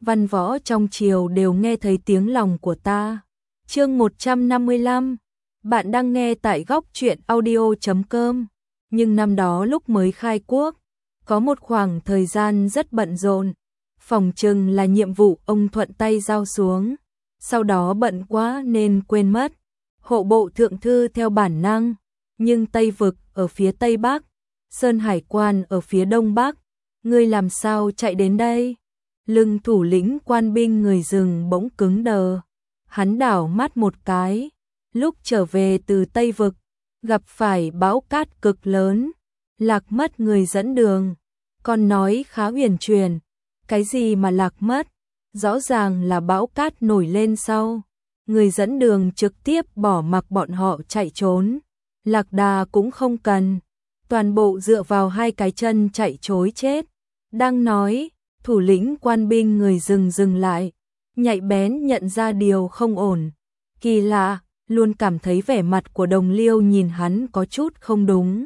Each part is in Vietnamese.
văn võ trong triều đều nghe thấy tiếng lòng của ta. Chương 155. Bạn đang nghe tại góc truyện audio.com. Nhưng năm đó lúc mới khai quốc, có một khoảng thời gian rất bận rộn, phỏng chừng là nhiệm vụ ông thuận tay giao xuống, sau đó bận quá nên quên mất. Hộ bộ thượng thư theo bản năng, nhưng Tây Vực ở phía Tây Bắc, Sơn Hải Quan ở phía Đông Bắc, ngươi làm sao chạy đến đây? Lưng thủ lĩnh quan binh người rừng bỗng cứng đờ, hắn đảo mắt một cái, lúc trở về từ Tây Vực, gặp phải bão cát cực lớn, lạc mất người dẫn đường, còn nói khá huyền truyền, cái gì mà lạc mất, rõ ràng là bão cát nổi lên sau, người dẫn đường trực tiếp bỏ mặc bọn họ chạy trốn, lạc đà cũng không cần, toàn bộ dựa vào hai cái chân chạy trối chết. Đang nói, thủ lĩnh quan binh người rừng dừng lại, nhạy bén nhận ra điều không ổn, kỳ lạ, luôn cảm thấy vẻ mặt của Đồng Liêu nhìn hắn có chút không đúng.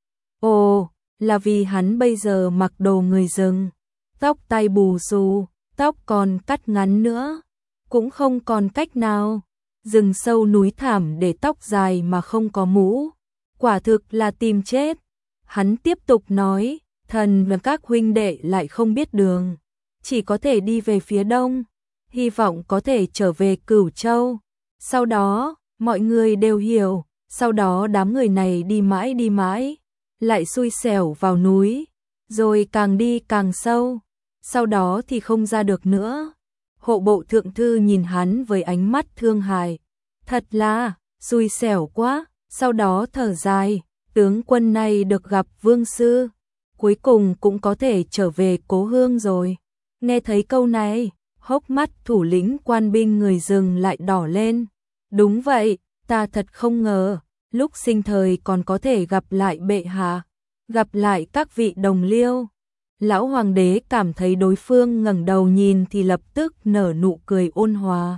Ồ, là vì hắn bây giờ mặc đồ người rừng, tóc tai bù xù, tóc còn cắt ngắn nữa, cũng không còn cách nào, rừng sâu núi thảm để tóc dài mà không có mũ, quả thực là tìm chết. Hắn tiếp tục nói, thần và các huynh đệ lại không biết đường, chỉ có thể đi về phía đông, hy vọng có thể trở về Cửu Châu. Sau đó, mọi người đều hiểu, sau đó đám người này đi mãi, lại xui xẻo vào núi, rồi càng đi càng sâu, sau đó thì không ra được nữa. Hộ bộ thượng thư nhìn hắn với ánh mắt thương hại, thật là xui xẻo quá, sau đó thở dài, tướng quân này được gặp vương sư, cuối cùng cũng có thể trở về cố hương rồi. Nghe thấy câu này, hốc mắt thủ lĩnh quan binh người rừng lại đỏ lên. Đúng vậy, ta thật không ngờ, lúc sinh thời còn có thể gặp lại bệ hạ, gặp lại các vị đồng liêu. Lão hoàng đế cảm thấy đối phương ngẩng đầu nhìn thì lập tức nở nụ cười ôn hòa.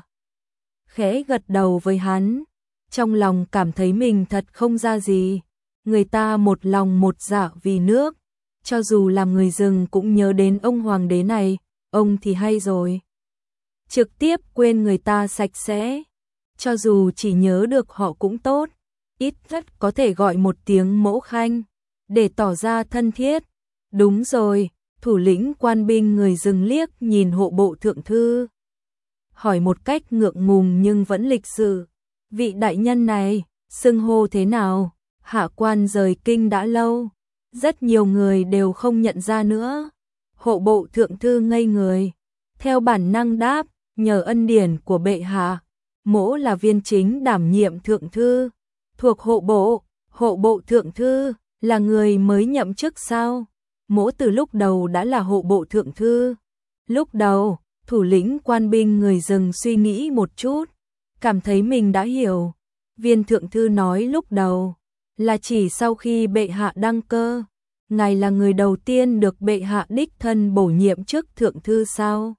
Khẽ gật đầu với hắn, trong lòng cảm thấy mình thật không ra gì. Người ta một lòng một dạ vì nước, cho dù làm người rừng cũng nhớ đến ông hoàng đế này, ông thì hay rồi. Trực tiếp quên người ta sạch sẽ, cho dù chỉ nhớ được họ cũng tốt, ít nhất có thể gọi một tiếng mẫu khanh, để tỏ ra thân thiết. Đúng rồi, thủ lĩnh quan binh người rừng liếc nhìn hộ bộ thượng thư, hỏi một cách ngượng ngùng nhưng vẫn lịch sự, vị đại nhân này, xưng hô thế nào? Hạ quan rời kinh đã lâu, rất nhiều người đều không nhận ra nữa. Hộ bộ thượng thư ngây người, theo bản năng đáp, nhờ ân điển của bệ hạ, mỗ là viên chính đảm nhiệm thượng thư, thuộc hộ bộ thượng thư, là người mới nhậm chức sao? Mỗ từ lúc đầu đã là hộ bộ thượng thư. Lúc đầu, thủ lĩnh quan binh người rừng suy nghĩ một chút, cảm thấy mình đã hiểu. Viên thượng thư nói lúc đầu, là chỉ sau khi bệ hạ đăng cơ, ngài là người đầu tiên được bệ hạ đích thân bổ nhiệm chức thượng thư sao?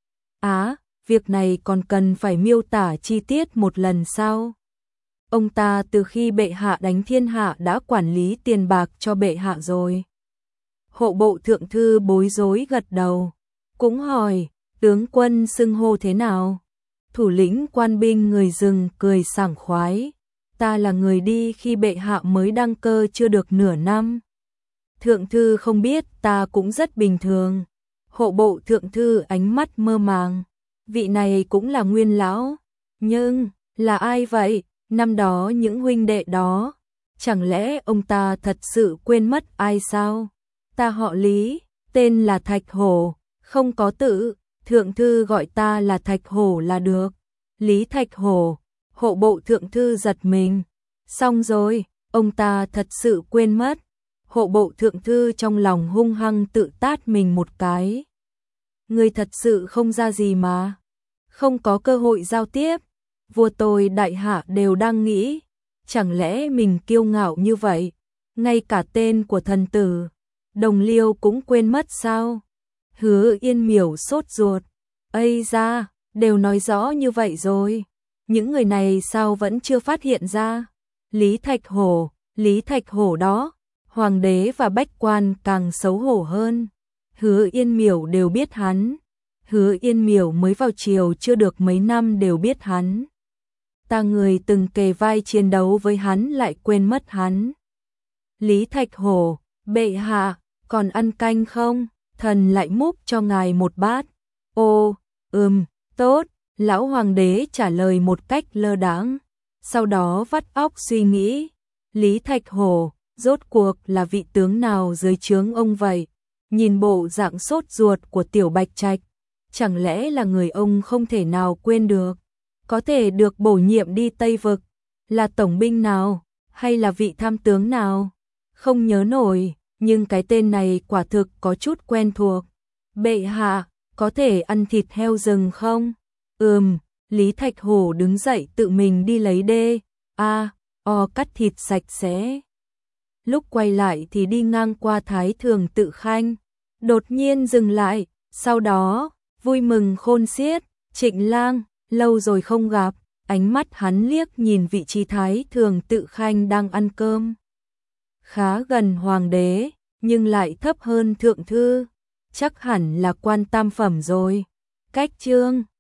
Việc này còn cần phải miêu tả chi tiết một lần sao? Ông ta từ khi bệ hạ đánh thiên hạ đã quản lý tiền bạc cho bệ hạ rồi. Hộ bộ thượng thư bối rối gật đầu, cũng hỏi, tướng quân xưng hô thế nào? Thủ lĩnh quan binh người rừng cười sảng khoái, ta là người đi khi bệ hạ mới đăng cơ chưa được nửa năm. Thượng thư không biết, ta cũng rất bình thường. Hộ bộ thượng thư ánh mắt mơ màng, vị này cũng là nguyên lão, nhưng là ai vậy? Năm đó những huynh đệ đó, chẳng lẽ ông ta thật sự quên mất ai sao? Ta họ Lý, tên là Thạch Hổ, không có tự, thượng thư gọi ta là Thạch Hổ là được. Lý Thạch Hổ. Hộ bộ thượng thư giật mình, xong rồi, ông ta thật sự quên mất. Hộ bộ thượng thư trong lòng hung hăng tự tát mình một cái. Người thật sự không ra gì mà, không có cơ hội giao tiếp. Vua tôi đại hạ đều đang nghĩ, chẳng lẽ mình kiêu ngạo như vậy, ngay cả tên của thần tử Đồng Liêu cũng quên mất sao? Hứa Yên Miểu sốt ruột, ây da, đều nói rõ như vậy rồi, những người này sao vẫn chưa phát hiện ra? Lý Thạch Hổ đó, hoàng đế và bách quan càng xấu hổ hơn. Hứa Yên Miểu đều biết hắn. Hứa Yên Miểu mới vào triều chưa được mấy năm đều biết hắn. Ta người từng kề vai chiến đấu với hắn lại quên mất hắn. Lý Thạch Hổ, bệ hạ, còn ăn canh không? Thần lại múc cho ngài một bát. Ô, tốt, lão hoàng đế trả lời một cách lơ đãng, sau đó vắt óc suy nghĩ. Lý Thạch Hổ, rốt cuộc là vị tướng nào dưới trướng ông vậy? Nhìn bộ dạng sốt ruột của Tiểu Bạch Trạch, chẳng lẽ là người ông không thể nào quên được? Có thể được bổ nhiệm đi Tây Vực, là tổng binh nào, hay là vị tham tướng nào? Không nhớ nổi, nhưng cái tên này quả thực có chút quen thuộc. Bệ hạ, có thể ăn thịt heo rừng không? Lý Thạch Hổ đứng dậy tự mình đi lấy cắt thịt sạch sẽ. Lúc quay lại thì đi ngang qua Thái Thường Tự Khanh, đột nhiên dừng lại, sau đó, vui mừng khôn xiết, Trịnh lang, lâu rồi không gặp, ánh mắt hắn liếc nhìn vị trí Thái Thường Tự Khanh đang ăn cơm. Khá gần hoàng đế, nhưng lại thấp hơn thượng thư, chắc hẳn là quan tam phẩm rồi. Cách chương